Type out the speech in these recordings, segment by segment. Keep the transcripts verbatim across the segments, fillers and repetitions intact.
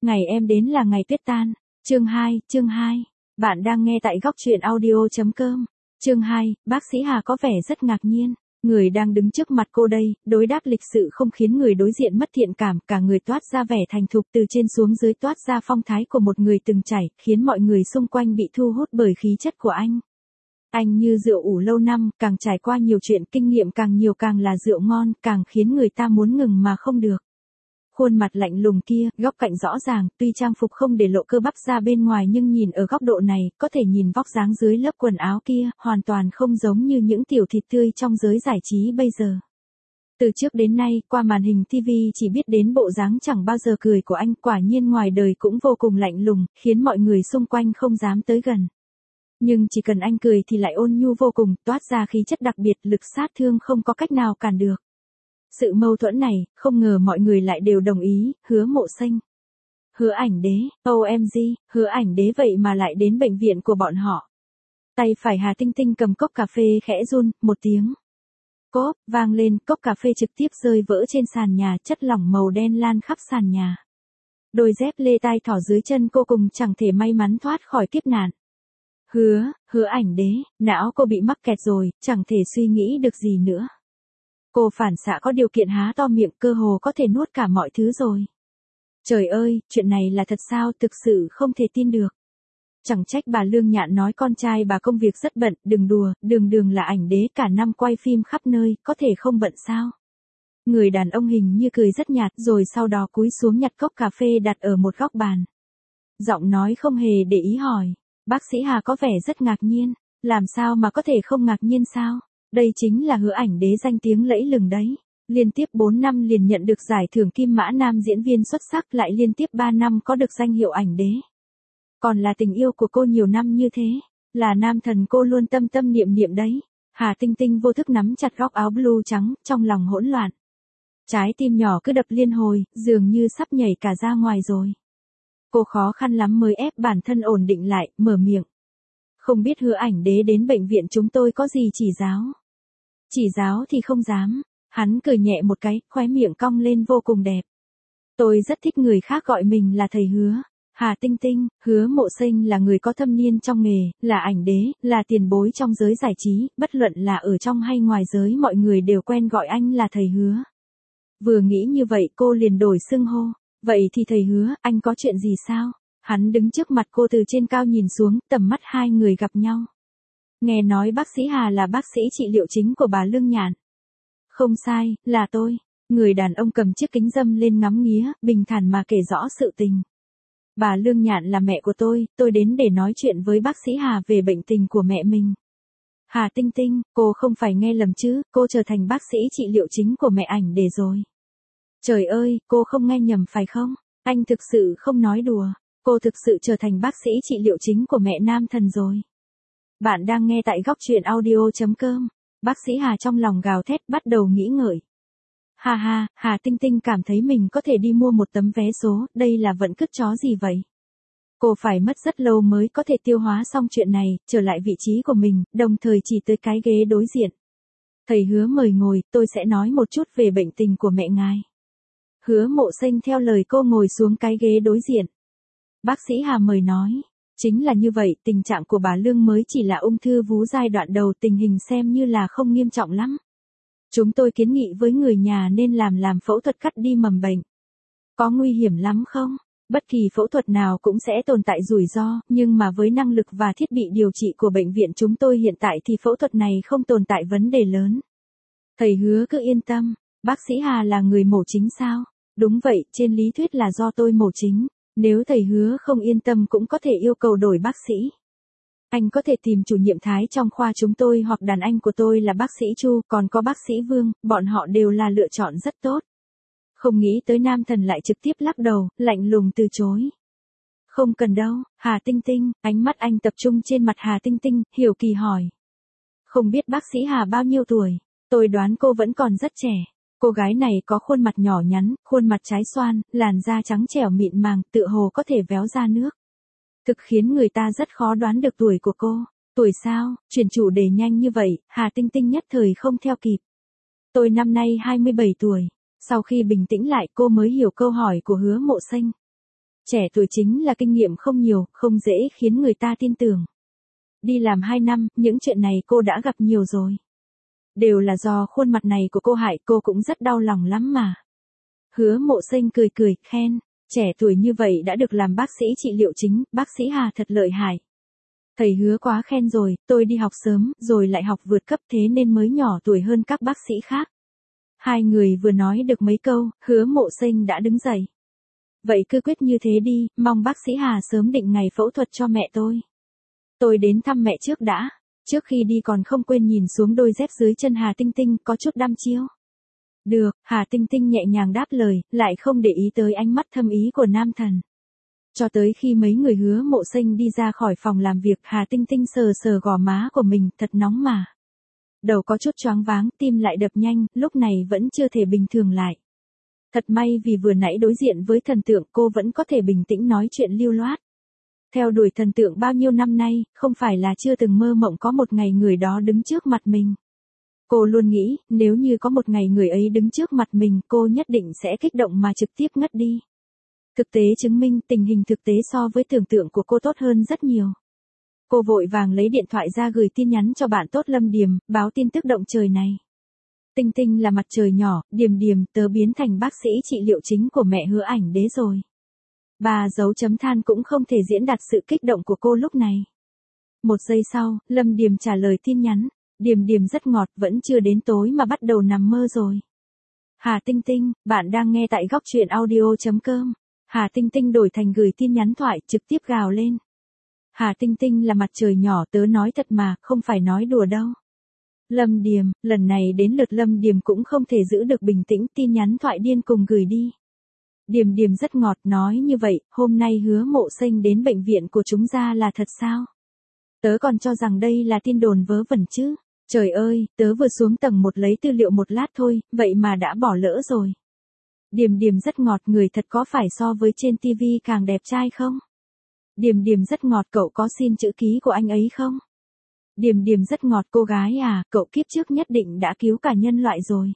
Ngày em đến là ngày tuyết tan. Chương hai, chương hai. Bạn đang nghe tại góc truyện audio.com. Chương hai, bác sĩ Hà có vẻ rất ngạc nhiên. Người đang đứng trước mặt cô đây, đối đáp lịch sự không khiến người đối diện mất thiện cảm, cả người toát ra vẻ thành thục, từ trên xuống dưới toát ra phong thái của một người từng trải, khiến mọi người xung quanh bị thu hút bởi khí chất của anh. Anh như rượu ủ lâu năm, càng trải qua nhiều chuyện, kinh nghiệm càng nhiều càng là rượu ngon, càng khiến người ta muốn ngừng mà không được. Khuôn mặt lạnh lùng kia, góc cạnh rõ ràng, tuy trang phục không để lộ cơ bắp ra bên ngoài nhưng nhìn ở góc độ này, có thể nhìn vóc dáng dưới lớp quần áo kia, hoàn toàn không giống như những tiểu thịt tươi trong giới giải trí bây giờ. Từ trước đến nay, qua màn hình ti vi chỉ biết đến bộ dáng chẳng bao giờ cười của anh, quả nhiên ngoài đời cũng vô cùng lạnh lùng, khiến mọi người xung quanh không dám tới gần. Nhưng chỉ cần anh cười thì lại ôn nhu vô cùng, toát ra khí chất đặc biệt, lực sát thương không có cách nào cản được. Sự mâu thuẫn này, không ngờ mọi người lại đều đồng ý, Hứa Mộ Xanh. Hứa Ảnh Đế, ô em giê, Hứa Ảnh Đế vậy mà lại đến bệnh viện của bọn họ. Tay phải Hà Tinh Tinh cầm cốc cà phê khẽ run, một tiếng. Cốp, vang lên, cốc cà phê trực tiếp rơi vỡ trên sàn nhà, chất lỏng màu đen lan khắp sàn nhà. Đôi dép lê tai thỏ dưới chân cô cùng chẳng thể may mắn thoát khỏi kiếp nạn. Hứa, Hứa Ảnh Đế, não cô bị mắc kẹt rồi, chẳng thể suy nghĩ được gì nữa. Cô phản xạ có điều kiện há to miệng, cơ hồ có thể nuốt cả mọi thứ rồi. Trời ơi, chuyện này là thật sao, thực sự không thể tin được. Chẳng trách bà Lương Nhạn nói con trai bà công việc rất bận, đừng đùa, đường đường là ảnh đế cả năm quay phim khắp nơi, có thể không bận sao. Người đàn ông hình như cười rất nhạt rồi sau đó cúi xuống nhặt cốc cà phê đặt ở một góc bàn. Giọng nói không hề để ý hỏi, bác sĩ Hà có vẻ rất ngạc nhiên, làm sao mà có thể không ngạc nhiên sao? Đây chính là Hứa Ảnh Đế danh tiếng lẫy lừng đấy. Liên tiếp bốn năm liền nhận được giải thưởng Kim Mã Nam diễn viên xuất sắc, lại liên tiếp ba năm có được danh hiệu ảnh đế. Còn là tình yêu của cô nhiều năm như thế, là nam thần cô luôn tâm tâm niệm niệm đấy. Hà Tinh Tinh vô thức nắm chặt góc áo blue trắng, trong lòng hỗn loạn. Trái tim nhỏ cứ đập liên hồi, dường như sắp nhảy cả ra ngoài rồi. Cô khó khăn lắm mới ép bản thân ổn định lại, mở miệng. Không biết Hứa Ảnh Đế đến bệnh viện chúng tôi có gì chỉ giáo. Chỉ giáo thì không dám. Hắn cười nhẹ một cái, khóe miệng cong lên vô cùng đẹp. Tôi rất thích người khác gọi mình là thầy Hứa. Hà Tinh Tinh, Hứa Mộ Xanh là người có thâm niên trong nghề, là ảnh đế, là tiền bối trong giới giải trí, bất luận là ở trong hay ngoài giới mọi người đều quen gọi anh là thầy Hứa. Vừa nghĩ như vậy cô liền đổi xưng hô. Vậy thì thầy Hứa, anh có chuyện gì sao? Hắn đứng trước mặt cô từ trên cao nhìn xuống, tầm mắt hai người gặp nhau. Nghe nói bác sĩ Hà là bác sĩ trị liệu chính của bà Lương Nhạn. Không sai, là tôi. Người đàn ông cầm chiếc kính râm lên ngắm nghía, bình thản mà kể rõ sự tình. Bà Lương Nhạn là mẹ của tôi, tôi đến để nói chuyện với bác sĩ Hà về bệnh tình của mẹ mình. Hà Tinh Tinh, cô không phải nghe lầm chứ, cô trở thành bác sĩ trị liệu chính của mẹ ảnh để rồi. Trời ơi, cô không nghe nhầm phải không? Anh thực sự không nói đùa, cô thực sự trở thành bác sĩ trị liệu chính của mẹ nam thần rồi. Bạn đang nghe tại góc truyện audio.com. Bác sĩ Hà trong lòng gào thét bắt đầu nghĩ ngợi. Hà hà, Hà Tinh Tinh cảm thấy mình có thể đi mua một tấm vé số, đây là vận cứt chó gì vậy? Cô phải mất rất lâu mới có thể tiêu hóa xong chuyện này, trở lại vị trí của mình, đồng thời chỉ tới cái ghế đối diện. Thầy Hứa mời ngồi, tôi sẽ nói một chút về bệnh tình của mẹ ngài. Hứa Mộ Xanh theo lời cô ngồi xuống cái ghế đối diện. Bác sĩ Hà mời nói. Chính là như vậy, tình trạng của bà Lương mới chỉ là ung thư vú giai đoạn đầu, tình hình xem như là không nghiêm trọng lắm. Chúng tôi kiến nghị với người nhà nên làm làm phẫu thuật cắt đi mầm bệnh. Có nguy hiểm lắm không? Bất kỳ phẫu thuật nào cũng sẽ tồn tại rủi ro, nhưng mà với năng lực và thiết bị điều trị của bệnh viện chúng tôi hiện tại thì phẫu thuật này không tồn tại vấn đề lớn. Thầy Hứa cứ yên tâm, bác sĩ Hà là người mổ chính sao? Đúng vậy, trên lý thuyết là do tôi mổ chính. Nếu thầy Hứa không yên tâm cũng có thể yêu cầu đổi bác sĩ. Anh có thể tìm chủ nhiệm Thái trong khoa chúng tôi hoặc đàn anh của tôi là bác sĩ Chu, còn có bác sĩ Vương, bọn họ đều là lựa chọn rất tốt. Không nghĩ tới nam thần lại trực tiếp lắc đầu, lạnh lùng từ chối. Không cần đâu, Hà Tinh Tinh, ánh mắt anh tập trung trên mặt Hà Tinh Tinh, hiểu kỳ hỏi. Không biết bác sĩ Hà bao nhiêu tuổi, tôi đoán cô vẫn còn rất trẻ. Cô gái này có khuôn mặt nhỏ nhắn, khuôn mặt trái xoan, làn da trắng trẻo mịn màng, tựa hồ có thể véo ra nước. Thực khiến người ta rất khó đoán được tuổi của cô. Tuổi sao? Chuyển chủ đề nhanh như vậy, Hà Tinh Tinh nhất thời không theo kịp. Tôi năm nay hai mươi bảy tuổi. Sau khi bình tĩnh lại cô mới hiểu câu hỏi của Hứa Mộ Xanh. Trẻ tuổi chính là kinh nghiệm không nhiều, không dễ khiến người ta tin tưởng. Đi làm hai năm, những chuyện này cô đã gặp nhiều rồi. Đều là do khuôn mặt này của cô hại, cô cũng rất đau lòng lắm mà. Hứa Mộ Sinh cười cười, khen, trẻ tuổi như vậy đã được làm bác sĩ trị liệu chính, bác sĩ Hà thật lợi hại. Thầy Hứa quá khen rồi, tôi đi học sớm, rồi lại học vượt cấp thế nên mới nhỏ tuổi hơn các bác sĩ khác. Hai người vừa nói được mấy câu, Hứa Mộ Sinh đã đứng dậy. Vậy cứ quyết như thế đi, mong bác sĩ Hà sớm định ngày phẫu thuật cho mẹ tôi. Tôi đến thăm mẹ trước đã, trước khi đi còn không quên nhìn xuống đôi dép dưới chân Hà Tinh Tinh có chút đăm chiêu. Được, Hà Tinh Tinh nhẹ nhàng đáp lời, lại không để ý tới ánh mắt thâm ý của nam thần. Cho tới khi mấy người Hứa Mộ Sinh đi ra khỏi phòng làm việc, Hà Tinh Tinh sờ sờ gò má của mình, thật nóng mà. Đầu có chút choáng váng, tim lại đập nhanh, lúc này vẫn chưa thể bình thường lại. Thật may vì vừa nãy đối diện với thần tượng cô vẫn có thể bình tĩnh nói chuyện lưu loát. Theo đuổi thần tượng bao nhiêu năm nay, không phải là chưa từng mơ mộng có một ngày người đó đứng trước mặt mình. Cô luôn nghĩ, nếu như có một ngày người ấy đứng trước mặt mình, cô nhất định sẽ kích động mà trực tiếp ngất đi. Thực tế chứng minh tình hình thực tế so với tưởng tượng của cô tốt hơn rất nhiều. Cô vội vàng lấy điện thoại ra gửi tin nhắn cho bạn tốt Lâm Điềm, báo tin tức động trời này. Tinh Tinh là mặt trời nhỏ, Điềm Điềm, tớ biến thành bác sĩ trị liệu chính của mẹ Hứa Ảnh Đế rồi. Bà dấu chấm than cũng không thể diễn đạt sự kích động của cô lúc này. Một giây sau, Lâm Điềm trả lời tin nhắn, Điềm Điềm rất ngọt, vẫn chưa đến tối mà bắt đầu nằm mơ rồi. Hà Tinh Tinh, bạn đang nghe tại góc truyện audio chấm com. Hà Tinh Tinh đổi thành gửi tin nhắn thoại, trực tiếp gào lên. Hà Tinh Tinh là mặt trời nhỏ, tớ nói thật mà, không phải nói đùa đâu. Lâm Điềm, lần này đến lượt Lâm Điềm cũng không thể giữ được bình tĩnh, tin nhắn thoại điên cùng gửi đi. Điềm Điềm rất ngọt, nói như vậy, hôm nay Hứa Mộ Sinh đến bệnh viện của chúng ta là thật sao? Tớ còn cho rằng đây là tin đồn vớ vẩn chứ. Trời ơi, tớ vừa xuống tầng một lấy tư liệu một lát thôi, vậy mà đã bỏ lỡ rồi. Điềm Điềm rất ngọt, người thật có phải so với trên tivi càng đẹp trai không? Điềm Điềm rất ngọt, cậu có xin chữ ký của anh ấy không? Điềm Điềm rất ngọt, cô gái à, cậu kiếp trước nhất định đã cứu cả nhân loại rồi.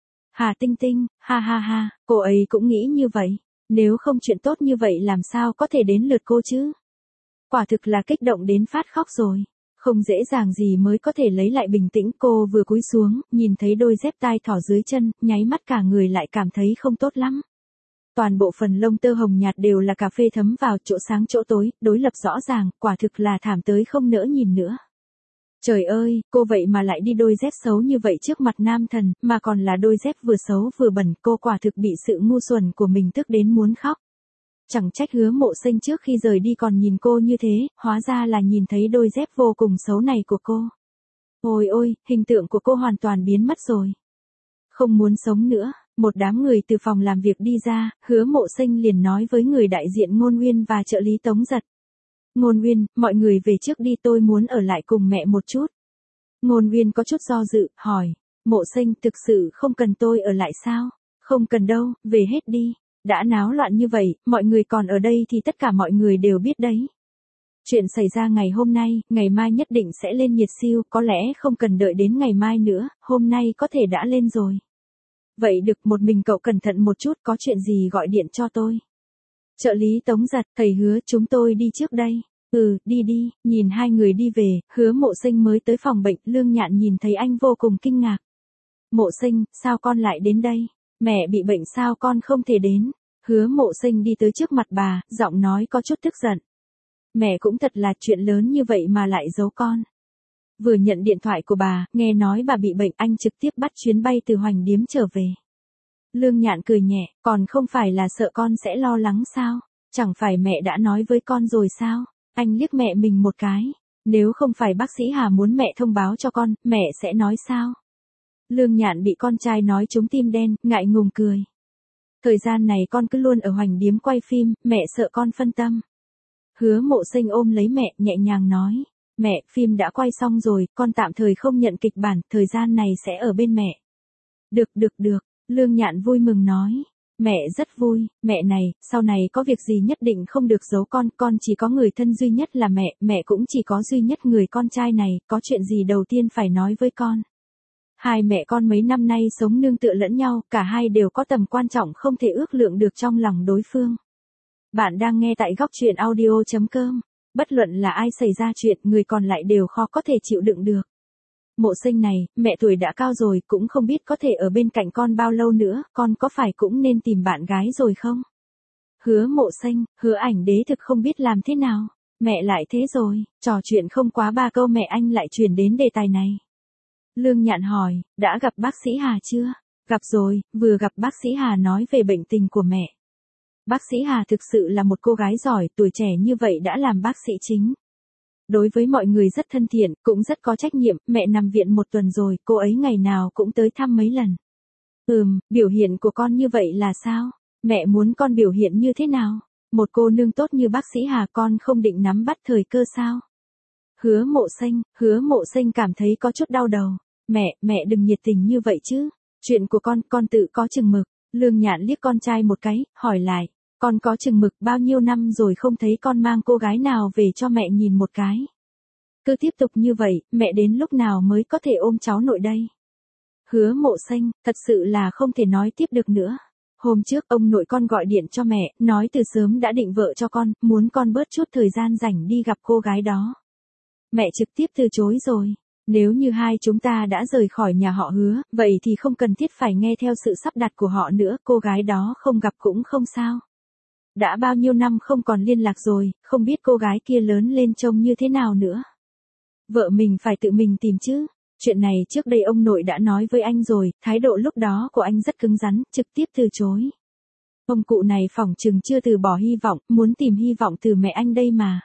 Hà Tinh Tinh, ha ha ha, cô ấy cũng nghĩ như vậy. Nếu không chuyện tốt như vậy làm sao có thể đến lượt cô chứ? Quả thực là kích động đến phát khóc rồi. Không dễ dàng gì mới có thể lấy lại bình tĩnh, cô vừa cúi xuống, nhìn thấy đôi dép tai thỏ dưới chân, nháy mắt cả người lại cảm thấy không tốt lắm. Toàn bộ phần lông tơ hồng nhạt đều là cà phê thấm vào, chỗ sáng chỗ tối, đối lập rõ ràng, quả thực là thảm tới không nỡ nhìn nữa. Trời ơi, cô vậy mà lại đi đôi dép xấu như vậy trước mặt nam thần, mà còn là đôi dép vừa xấu vừa bẩn, cô quả thực bị sự ngu xuẩn của mình tức đến muốn khóc. Chẳng trách Hứa Mộ Sinh trước khi rời đi còn nhìn cô như thế, hóa ra là nhìn thấy đôi dép vô cùng xấu này của cô. Ôi ôi, hình tượng của cô hoàn toàn biến mất rồi. Không muốn sống nữa, một đám người từ phòng làm việc đi ra, Hứa Mộ Sinh liền nói với người đại diện Ngôn Uyên và trợ lý Tống Giật. Ngôn Uyên, mọi người về trước đi, tôi muốn ở lại cùng mẹ một chút. Ngôn Uyên có chút do dự, hỏi, Mộ Sinh thực sự không cần tôi ở lại sao? Không cần đâu, về hết đi. Đã náo loạn như vậy, mọi người còn ở đây thì tất cả mọi người đều biết đấy. Chuyện xảy ra ngày hôm nay, ngày mai nhất định sẽ lên nhiệt siêu, có lẽ không cần đợi đến ngày mai nữa, hôm nay có thể đã lên rồi. Vậy được, một mình cậu cẩn thận một chút, có chuyện gì gọi điện cho tôi. Trợ lý Tống Giật, thầy Hứa, chúng tôi đi trước đây. Ừ, đi đi, nhìn hai người đi về, Hứa Mộ Sinh mới tới phòng bệnh, Lương Nhạn nhìn thấy anh vô cùng kinh ngạc. Mộ Sinh, sao con lại đến đây? Mẹ bị bệnh sao con không thể đến? Hứa Mộ Sinh đi tới trước mặt bà, giọng nói có chút tức giận. Mẹ cũng thật là chuyện lớn như vậy mà lại giấu con. Vừa nhận điện thoại của bà, nghe nói bà bị bệnh, anh trực tiếp bắt chuyến bay từ Hoành Điếm trở về. Lương Nhạn cười nhẹ, còn không phải là sợ con sẽ lo lắng sao? Chẳng phải mẹ đã nói với con rồi sao? Anh liếc mẹ mình một cái. Nếu không phải bác sĩ Hà muốn mẹ thông báo cho con, mẹ sẽ nói sao? Lương Nhạn bị con trai nói trúng tim đen, ngại ngùng cười. Thời gian này con cứ luôn ở Hoành Điếm quay phim, mẹ sợ con phân tâm. Hứa Mộ Sinh ôm lấy mẹ, nhẹ nhàng nói. Mẹ, phim đã quay xong rồi, con tạm thời không nhận kịch bản, thời gian này sẽ ở bên mẹ. Được được được, Lương Nhạn vui mừng nói. Mẹ rất vui, mẹ này, sau này có việc gì nhất định không được giấu con, con chỉ có người thân duy nhất là mẹ, mẹ cũng chỉ có duy nhất người con trai này, có chuyện gì đầu tiên phải nói với con. Hai mẹ con mấy năm nay sống nương tựa lẫn nhau, cả hai đều có tầm quan trọng không thể ước lượng được trong lòng đối phương. Bạn đang nghe tại góc truyện audio chấm com. Bất luận là ai xảy ra chuyện, người còn lại đều khó có thể chịu đựng được. Mộ Sinh này, mẹ tuổi đã cao rồi, cũng không biết có thể ở bên cạnh con bao lâu nữa, con có phải cũng nên tìm bạn gái rồi không? Hứa Mộ Sinh, Hứa Ảnh Đế thực không biết làm thế nào. Mẹ lại thế rồi, trò chuyện không quá ba câu mẹ anh lại chuyển đến đề tài này. Lương Nhạn hỏi, đã gặp bác sĩ Hà chưa? Gặp rồi, vừa gặp bác sĩ Hà nói về bệnh tình của mẹ. Bác sĩ Hà thực sự là một cô gái giỏi, tuổi trẻ như vậy đã làm bác sĩ chính. Đối với mọi người rất thân thiện, cũng rất có trách nhiệm, mẹ nằm viện một tuần rồi, cô ấy ngày nào cũng tới thăm mấy lần. Ừm, biểu hiện của con như vậy là sao? Mẹ muốn con biểu hiện như thế nào? Một cô nương tốt như bác sĩ Hà, con không định nắm bắt thời cơ sao? Hứa Mộ Sinh, Hứa Mộ Sinh cảm thấy có chút đau đầu. Mẹ, mẹ đừng nhiệt tình như vậy chứ. Chuyện của con, con tự có chừng mực. Lương Nhạn liếc con trai một cái, hỏi lại. Con có chừng mực bao nhiêu năm rồi không thấy con mang cô gái nào về cho mẹ nhìn một cái. Cứ tiếp tục như vậy, mẹ đến lúc nào mới có thể ôm cháu nội đây? Hứa Mộ Sinh, thật sự là không thể nói tiếp được nữa. Hôm trước ông nội con gọi điện cho mẹ, nói từ sớm đã định vợ cho con, muốn con bớt chút thời gian rảnh đi gặp cô gái đó. Mẹ trực tiếp từ chối rồi. Nếu như hai chúng ta đã rời khỏi nhà họ Hứa, vậy thì không cần thiết phải nghe theo sự sắp đặt của họ nữa, cô gái đó không gặp cũng không sao. Đã bao nhiêu năm không còn liên lạc rồi, không biết cô gái kia lớn lên trông như thế nào nữa. Vợ mình phải tự mình tìm chứ. Chuyện này trước đây ông nội đã nói với anh rồi, thái độ lúc đó của anh rất cứng rắn, trực tiếp từ chối. Ông cụ này phỏng chừng chưa từ bỏ hy vọng, muốn tìm hy vọng từ mẹ anh đây mà.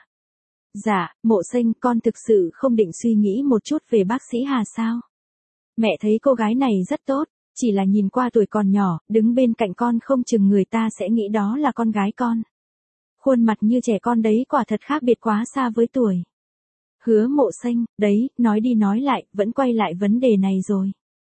Dạ, Mộ Sinh, con thực sự không định suy nghĩ một chút về bác sĩ Hà sao? Mẹ thấy cô gái này rất tốt, chỉ là nhìn qua tuổi còn nhỏ, đứng bên cạnh con không chừng người ta sẽ nghĩ đó là con gái con. Khuôn mặt như trẻ con đấy quả thật khác biệt quá xa với tuổi. Hứa Mộ Sinh, đấy, nói đi nói lại, vẫn quay lại vấn đề này rồi.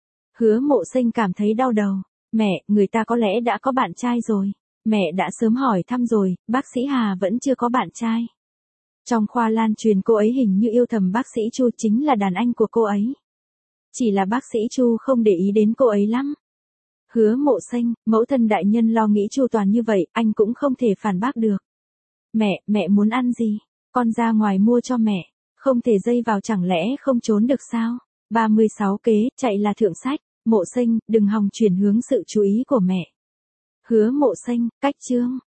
Hứa Mộ Sinh cảm thấy đau đầu. Mẹ, người ta có lẽ đã có bạn trai rồi. Mẹ đã sớm hỏi thăm rồi, bác sĩ Hà vẫn chưa có bạn trai. Trong khoa lan truyền cô ấy hình như yêu thầm bác sĩ Chu, chính là đàn anh của cô ấy. Chỉ là bác sĩ Chu không để ý đến cô ấy lắm. Hứa Mộ Sinh, mẫu thân đại nhân lo nghĩ chu toàn như vậy, anh cũng không thể phản bác được. Mẹ, mẹ muốn ăn gì? Con ra ngoài mua cho mẹ. Không thể dây vào chẳng lẽ không trốn được sao? ba mươi sáu kế, chạy là thượng sách. Mộ Sinh, đừng hòng chuyển hướng sự chú ý của mẹ. Hứa Mộ Sinh, cách chương.